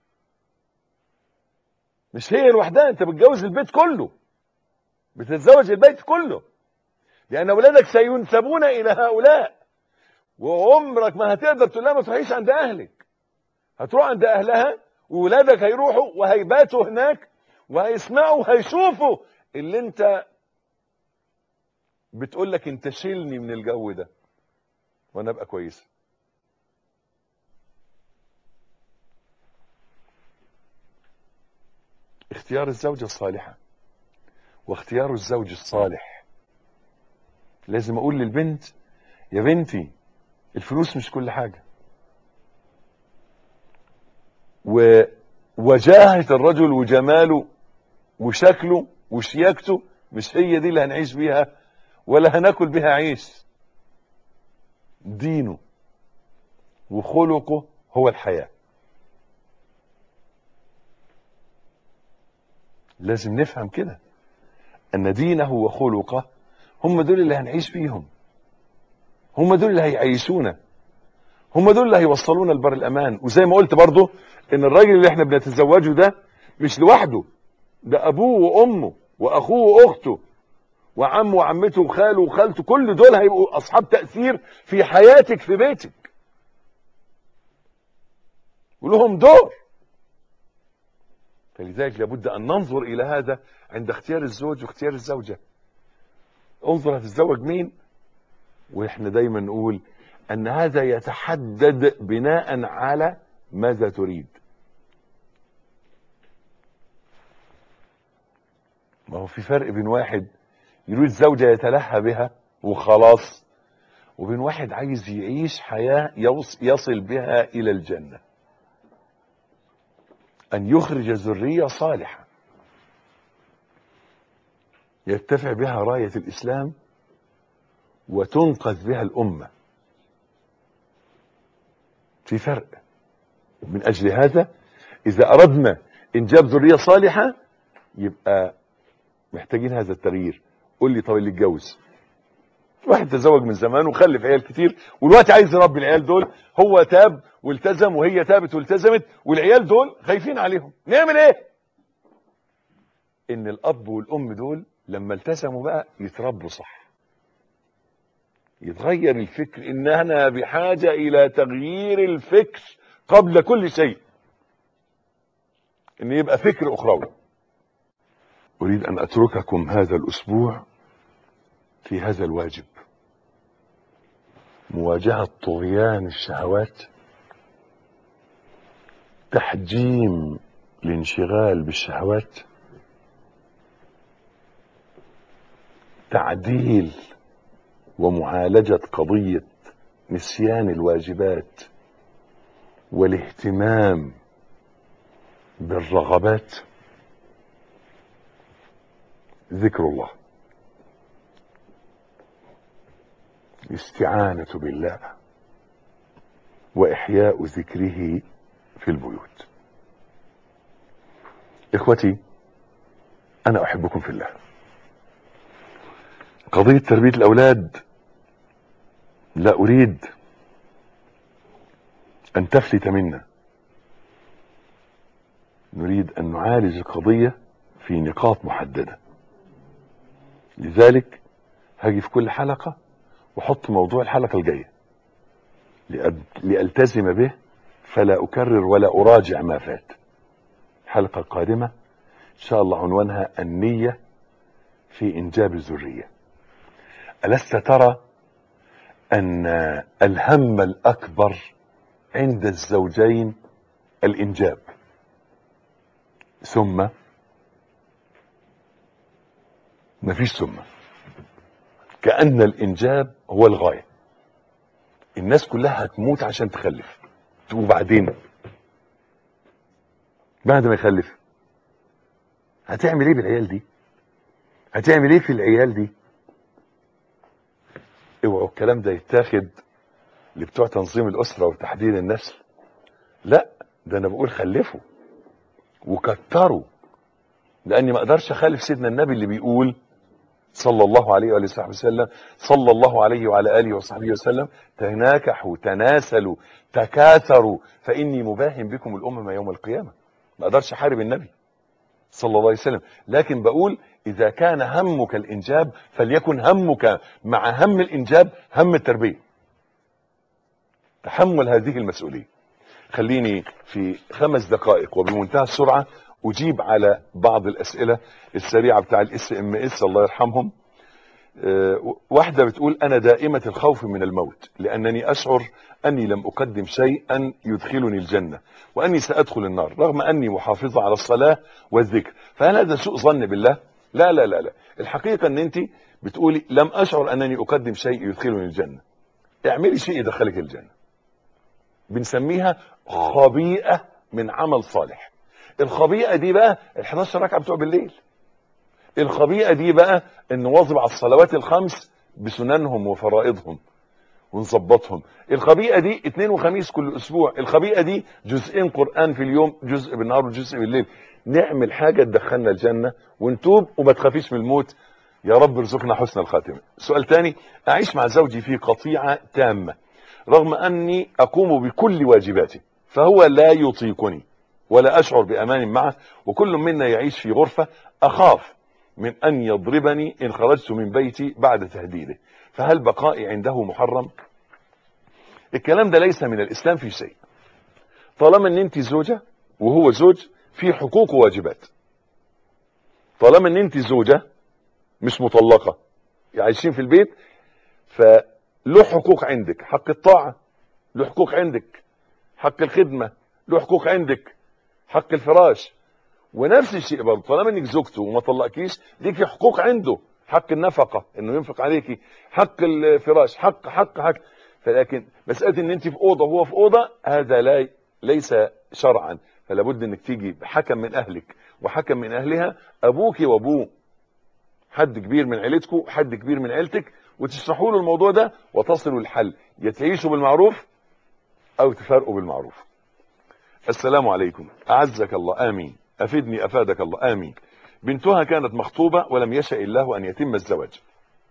مش هي لوحدها، انت بتجوز البيت كله، بتتزوج البيت كله، لان اولادك سينسبون الى هؤلاء. وعمرك ما هتقدر تقول لها ما تروحيش عند اهلك، هتروح عند اهلها، وولادك هيروحوا وهيباتوا هناك وهيسمعوا وهيشوفوا اللي انت بتقول لك انت شيلني من الجو ده وانا ابقى كويس. اختيار الزوجة الصالحة واختيار الزوج الصالح. لازم اقول للبنت يا بنتي الفلوس مش كل حاجة، ووجاهة الرجل وجماله وشكله وشياكته مش هي دي اللي هنعيش بيها ولا هناكل بها عيش. دينه وخلقه هو الحياة. لازم نفهم كده ان دينه وخلقه هم دول اللي هنعيش بيهم، هم دول اللي هيعيشونا، هم دول اللي هيوصلونا لبر الامان. وزي ما قلت برضو ان الراجل اللي احنا بنتزوجه ده مش لوحده، ده ابوه وامه واخوه واخته وعمه وعمته وخاله وخالته، كل دول هيبقوا اصحاب تأثير في حياتك في بيتك ولهم دور. فلذلك لابد ان ننظر الى هذا عند اختيار الزوج واختيار الزوجة. انظر هتتزوج مين، واحنا دايما نقول ان هذا يتحدد بناء على ماذا تريد. ما هو في فرق بين واحد يريد زوجة يتلهى بها وخلاص، وبين واحد عايز يعيش حياة يصل بها الى الجنة، ان يخرج ذرية صالحة يرتفع بها راية الاسلام وتنقذ بها الامة. في فرق. من اجل هذا اذا اردنا انجاب ذرية صالحة يبقى محتاجين هذا التغيير. قول لي طب اللي اتجوز واحد تزوج من زمان وخلف عيال كتير والوقت عايز يربي العيال دول، هو تاب والتزم وهي تابت والتزمت والعيال دول خايفين عليهم، نعمل ايه؟ ان الاب والام دول لما التزموا بقى يتربوا صح، يتغير الفكر. ان انا بحاجة الى تغيير الفكر قبل كل شيء، ان يبقى فكر اخروي. اريد ان اترككم هذا الاسبوع في هذا الواجب: مواجهة طغيان الشهوات، تحجيم الانشغال بالشهوات، تعديل ومعالجة قضية نسيان الواجبات والاهتمام بالرغبات ذكر الله، الاستعانة بالله، وإحياء ذكره في البيوت. إخوتي، أنا أحبكم في الله. قضية تربية الأولاد لا أريد أن تفلت منا، نريد أن نعالج القضية في نقاط محددة. لذلك هاجي في كل حلقة وحط موضوع الحلقة الجاية لألتزم به، فلا أكرر ولا أراجع ما فات. الحلقة القادمة إن شاء الله عنوانها النية في إنجاب الذرية. ألست ترى أن الهم الأكبر عند الزوجين الإنجاب، ثم مفيش ثم، كأن الإنجاب هو الغاية. الناس كلها هتموت عشان تخلف، وبعدين بعد ما يخلف هتعمل ايه بالعيال دي؟ هتعمل ايه في العيال دي؟ اوعوا الكلام ده يتاخد لبتوع تنظيم الأسرة وتحديد النسل. لا، ده انا بقول خلفوا وكتروا، لاني ما اقدرش اخالف سيدنا النبي اللي بيقول صلى الله عليه وآله وصحبه وسلم، صلى الله عليه وعلى آله وصحبه وسلم: تناكحوا تناسلوا تكاثروا فإني مباهم بكم الأمم يوم القيامة. ما اقدرش احارب النبي صلى الله عليه وسلم، لكن بقول إذا كان همك الإنجاب فليكن همك مع هم الإنجاب هم التربية، تحمل هذه المسؤولية. خليني في خمس دقائق وبمنتهى السرعة أجيب على بعض الأسئلة السريعة بتاع الاس ام اس، الله يرحمهم. أه واحدة بتقول: أنا دائمة الخوف من الموت، لأنني أشعر أني لم أقدم شيئا يدخلني الجنة، وأني سأدخل النار رغم أني محافظة على الصلاة والذكر، فهل هذا سوء ظن بالله؟ لا لا لا لا، الحقيقة أن أنت بتقولي لم أشعر أنني أقدم شيء يدخلني الجنة. اعملي شيء يدخلك الجنة، بنسميها خبيئة من عمل صالح. الخبيئة دي بقى الحداشر ركعة بتوع بالليل، الخبيئة دي بقى ان نواظب على الصلوات الخمس بسننهم وفرائضهم ونظبطهم، الخبيئة دي اثنين وخميس كل اسبوع، الخبيئة دي جزئين قرآن في اليوم، جزء بالنهار وجزء بالليل. نعمل حاجة تدخلنا الجنة ونتوب وما تخافيش من الموت. يا رب ارزقنا حسن الخاتمة. سؤال تاني: اعيش مع زوجي في قطيعة تامة رغم اني اقوم بكل واجباتي، فهو لا يطيقني ولا اشعر بامان معه، وكل منا يعيش في غرفة، اخاف من ان يضربني ان خرجت من بيتي بعد تهديده، فهل بقائي عنده محرم؟ الكلام ده ليس من الاسلام في شيء، طالما ان انت زوجة وهو زوج، في حقوق وواجبات. طالما ان انت زوجة مش مطلقة عايشين في البيت، فله حقوق عندك، حق الطاعة، له حقوق عندك حق الخدمة، له حقوق عندك حق الفراش، ونفس الشيء برضه طالما انك زوجته وما طلقكيش ليكي حقوق عنده، حق النفقة انه ينفق عليكي، حق الفراش، حق حق حق فلكن مسألة ان انت في اوضة وهو في اوضة هذا لا ليس شرعا، فلا بد انك تيجي بحكم من اهلك وحكم من اهلها، ابوك وابوه، حد كبير من عيلتكم حد كبير من عيلتك، وتشرحوا له الموضوع ده وتصلوا الحل، يا تعيشوا بالمعروف او تفرقوا بالمعروف. السلام عليكم، اعزك الله. امين. افدني افادك الله. امين. بنتها كانت مخطوبة ولم يشاء الله ان يتم الزواج،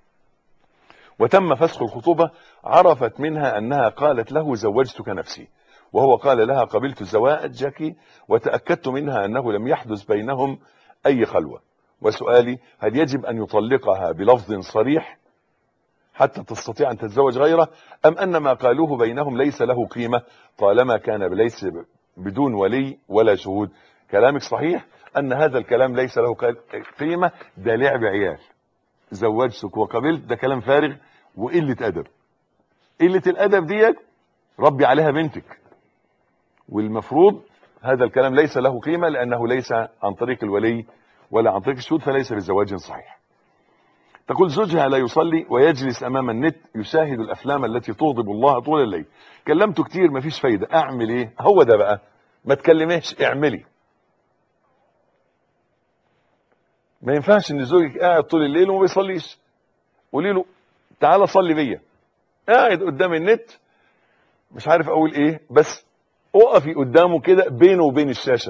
وتم فسخ الخطوبة، عرفت منها انها قالت له زوجتك نفسي، وهو قال لها قبلت زواجك، وتأكدت منها انه لم يحدث بينهم اي خلوة، وسؤالي: هل يجب ان يطلقها بلفظ صريح حتى تستطيع ان تتزوج غيره، ام ان ما قالوه بينهم ليس له قيمة طالما كان ليس بدون ولي ولا شهود؟ كلامك صحيح ان هذا الكلام ليس له قيمة، ده لعب عيال، زوجتك وقبلت، ده كلام فارغ وقلة ادب. قلة الادب ديت ربي عليها بنتك، والمفروض هذا الكلام ليس له قيمة لانه ليس عن طريق الولي ولا عن طريق الشهود، فليس بزواج صحيح. تقول: زوجها لا يصلي ويجلس امام النت يشاهد الافلام التي تغضب الله طول الليل، كلمته كتير مفيش فايدة، اعمل ايه؟ هو ده بقى، ما تكلميش، اعملي. ما ينفعش ان زوجك قاعد طول الليل وما بيصليش، قولي له تعالى صلي بيا، قاعد قدام النت مش عارف اقول ايه، بس اقفي قدامه كده بينه وبين الشاشه،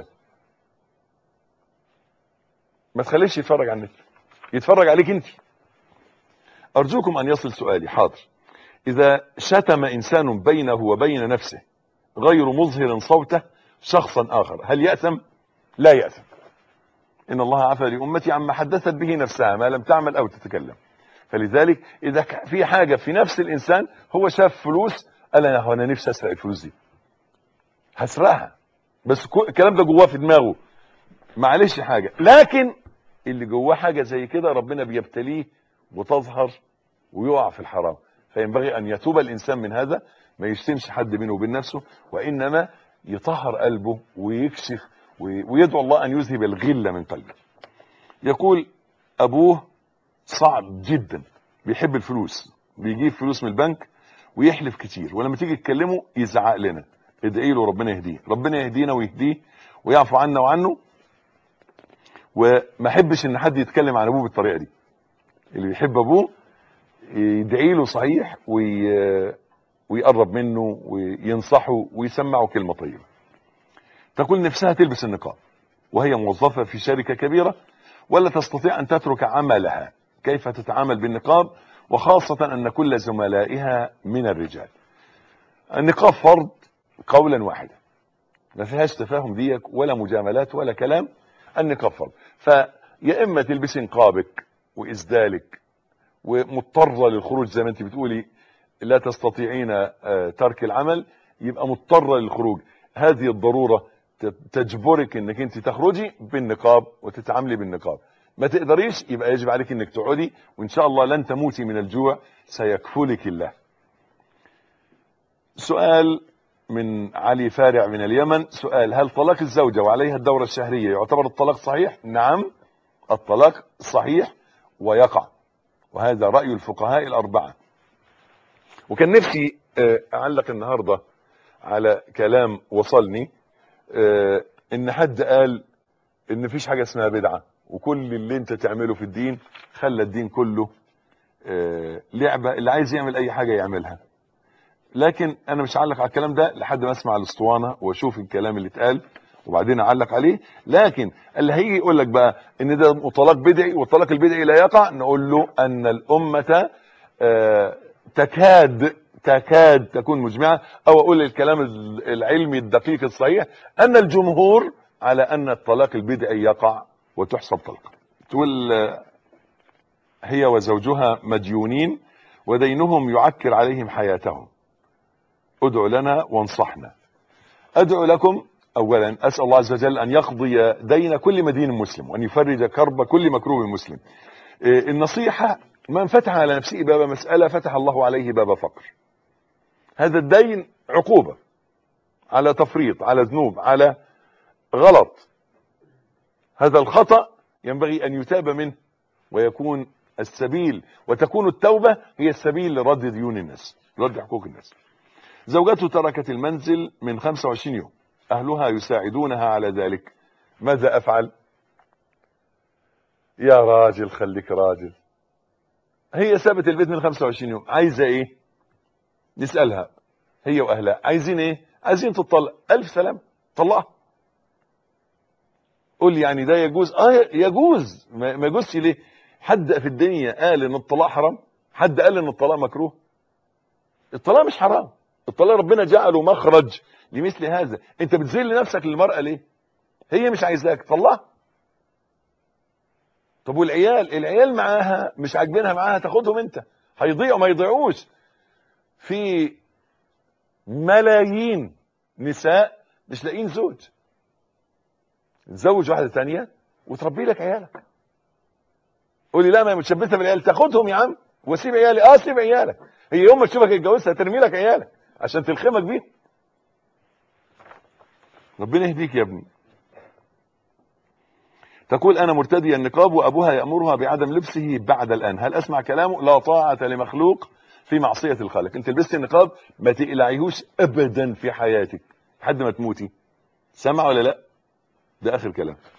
ما تخليش يتفرج على النت، يتفرج عليك انت. ارجوكم ان يصل سؤالي. حاضر. اذا شتم انسان بينه وبين نفسه غير مظهر صوته شخصا اخر، هل يأثم؟ لا يأثم. ان الله عفى لامتي عما حدثت به نفسها ما لم تعمل او تتكلم. فلذلك اذا في حاجه في نفس الانسان، هو شاف فلوس قال انا انا نفسي اسرق الفلوس دي، هسرقها، بس الكلام ده جواه في دماغه، معلش حاجه، لكن اللي جواه حاجه زي كده ربنا بيبتليه وتظهر ويقع في الحرام. فينبغي ان يتوب الانسان من هذا، ما يشتمش حد بينه وبين نفسه، وانما يطهر قلبه ويكشف ويدعو الله ان يذهب الغل من قلبه. يقول ابوه صعب جدا، بيحب الفلوس، بيجيب فلوس من البنك ويحلف كتير، ولما تيجي تكلمه يزعق لنا، ادعي له ربنا يهديه، ربنا يهدينا ويهديه ويعفو عنا وعنه. وما احبش ان حد يتكلم عن ابوه بالطريقه دي. اللي بيحب ابوه يدعي له صحيح وي... ويقرب منه وينصحه ويسمعه كلمه طيبه. تقول نفسها تلبس النقاب وهي موظفه في شركه كبيره ولا تستطيع ان تترك عملها، كيف تتعامل بالنقاب وخاصه ان كل زملائها من الرجال؟ النقاب فرض قولا واحدا، ما فيهاش تفاهم ديك ولا مجاملات ولا كلام. النقاب فرض، فيا اما تلبسي نقابك واسدالك ومضطره للخروج زي ما انت بتقولي لا تستطيعين ترك العمل، يبقى مضطره للخروج، هذه الضروره تجبرك انك انت تخرجي بالنقاب وتتعاملي بالنقاب. ما تقدريش يبقى يجب عليك انك تقعدي، وان شاء الله لن تموتي من الجوع، سيكفلك الله. سؤال من علي فارع من اليمن، سؤال: هل طلاق الزوجة وعليها الدورة الشهرية يعتبر الطلاق صحيح؟ نعم، الطلاق صحيح ويقع، وهذا رأي الفقهاء الأربعة. وكان نفسي أعلق النهاردة على كلام وصلني، إن حد قال إن مفيش حاجة اسمها بدعة، وكل اللي انت تعمله في الدين خلى الدين كله لعبة، اللي عايز يعمل أي حاجة يعملها. لكن انا مش هعلق على الكلام ده لحد ما اسمع الاسطوانه واشوف الكلام اللي اتقال وبعدين اعلق عليه. لكن اللي هيجي يقول لك بقى ان ده طلاق بدعي والطلاق البدعي لا يقع، نقول له ان الامه تكاد تكاد تكون مجمعه، او اقول الكلام العلمي الدقيق الصحيح ان الجمهور على ان الطلاق البدعي يقع وتحسب طلقه. تقول هي وزوجها مديونين ودينهم يعكر عليهم حياتهم، ادعوا لنا وانصحنا. ادعو لكم اولا، اسال الله عز وجل ان يقضي دين كل مدين مسلم وان يفرج كرب كل مكروب مسلم. النصيحه: من فتح على نفسه باب مساله فتح الله عليه باب فقر. هذا الدين عقوبه على تفريط، على ذنوب، على غلط. هذا الخطأ ينبغي ان يتاب منه ويكون السبيل، وتكون التوبه هي السبيل لرد ديون الناس، لرد حقوق الناس. زوجته تركت المنزل من خمسة وعشرين يوم، أهلها يساعدونها على ذلك، ماذا أفعل؟ يا راجل خليك راجل، هي سابت البيت من خمسة وعشرين يوم، عايزة إيه؟ نسألها هي وأهلها عايزين إيه؟ عايزين تطلق. ألف سلام، طلقها. قول لي يعني ده يجوز؟ آه يجوز، ما يجوزش ليه؟ حد في الدنيا قال إن الطلاق حرام؟ حد قال إن الطلاق مكروه؟ الطلاق مش حرام، الطلاق ربنا جعله مخرج لمثل هذا. انت بتذل نفسك للمرأة ليه؟ هي مش عايزاك، طلعها. طب والعيال؟ العيال معاها مش عاجبينها معاها، تاخدهم انت، هيضيعوا ما يضيعوش. في ملايين نساء مش لاقيين زوج، تزوج واحدة تانية وتربي لك عيالك. قولي لا ما هي متشبثة بالعيال، تاخدهم يا عم وسيب عيالي. اه سيب عيالك، هي يوم ما تشوفك اتجوزها ترمي لك عيالك عشان تلخمك بيهم. ربنا يهديك يا ابني. تقول انا مرتدية النقاب وابوها يأمرها بعدم لبسه بعد الان، هل اسمع كلامه؟ لا طاعة لمخلوق في معصية الخالق. انت لبست النقاب ما تقلعيهوش ابدا في حياتك لحد ما تموتي. سمع ولا لا؟ ده اخر كلام.